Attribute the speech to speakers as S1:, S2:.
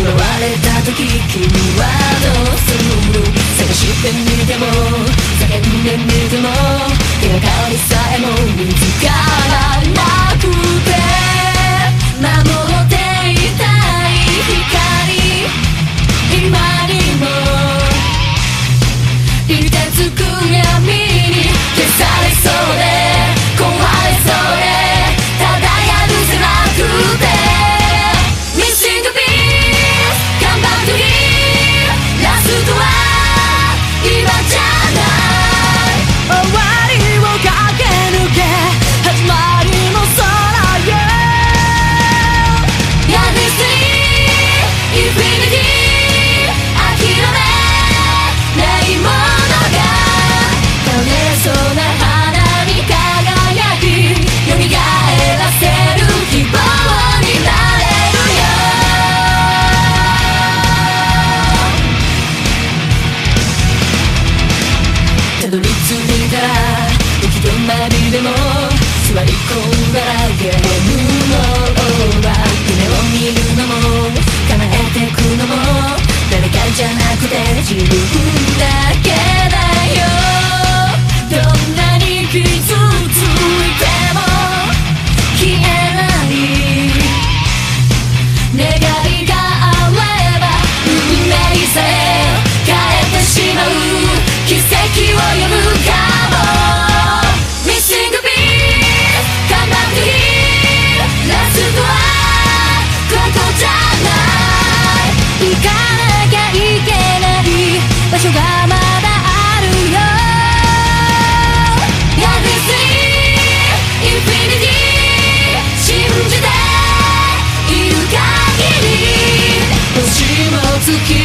S1: 奪われた時君はどうする？探してみても叫んでみても手がかりさえも見つからなくて守っていたい光今にも凍てつく闇に消されそうで壊れそうでただやるせなくて Missing a piece Come back to here ラストは今じゃない終わりを駆け抜け始まりの空へ Yeah this is Infinity 諦めないものが枯れそうな花に輝き蘇らせる希望になれるよたどり着いたら行き止まりでも座り込んだらゲームのオーバー夢を見るのも叶えてくのも誰かじゃなくて自分だけだよどんなに傷ついても消えない願いがあれば運命さえ変えてしまう奇跡を呼ぶかも Missing a piece Come back to here ラストはここじゃない行かなきゃいけない場所がまだあるよ Yeah this is Infinity 信じている限り星も月